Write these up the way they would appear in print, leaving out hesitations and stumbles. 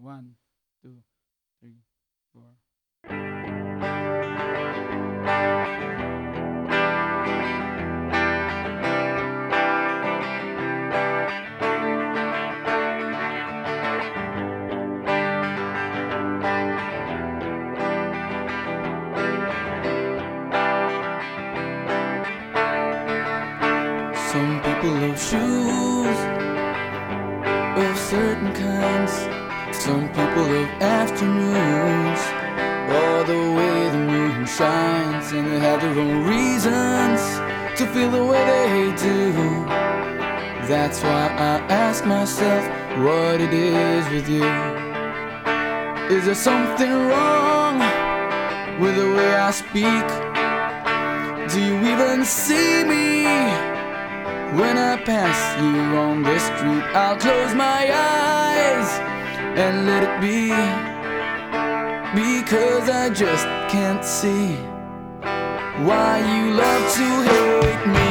One, two, three, four. Some people love shoes of certain kinds. Some people love afternoons, or the way the moon shines, and they have their own reasons to feel the way they do. That's why I ask myself what it is with you. Is there something wrong with the way I speak? Do you even see me? When I pass you on the street, I'll close my eyes and let it be, because I just can't see why you love to hate me.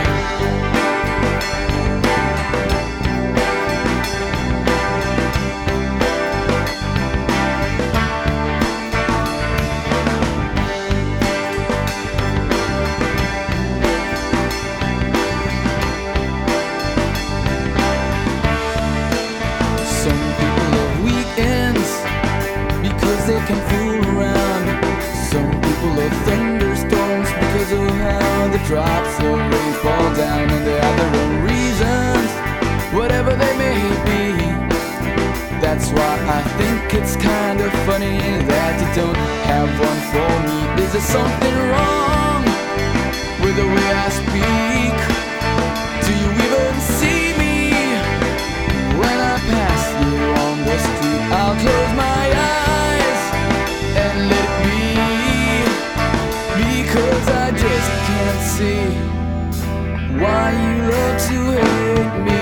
They can fool around. Some people love thunderstorms because of how the drops of rain fall down, and they have their own reasons, whatever they may be. That's why I think it's kind of funny that you don't have one for me. Is there something wrong with the way I speak? Do you even see me? When I pass you on the street, I'll close my eyes and let it be, because I just can't see why you love to hate me.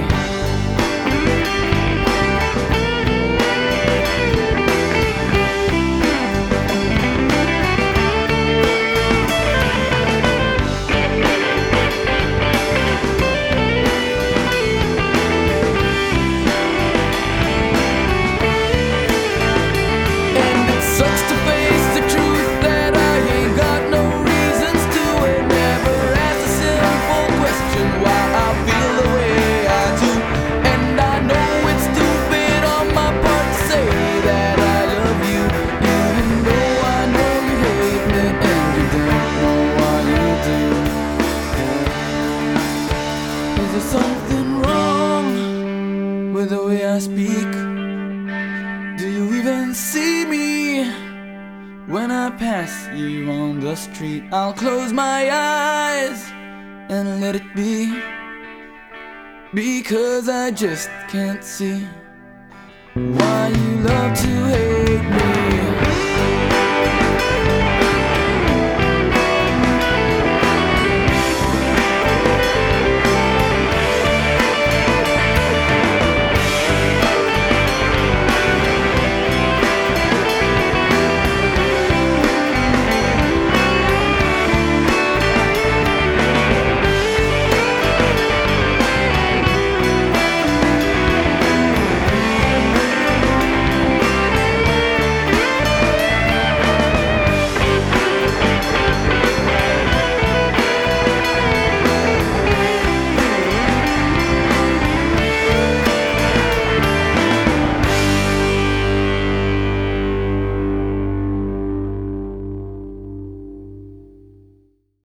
Is there something wrong with the way I speak? Do you even see me? When I pass you on the street, I'll close my eyes and let it be, because I just can't see why you love to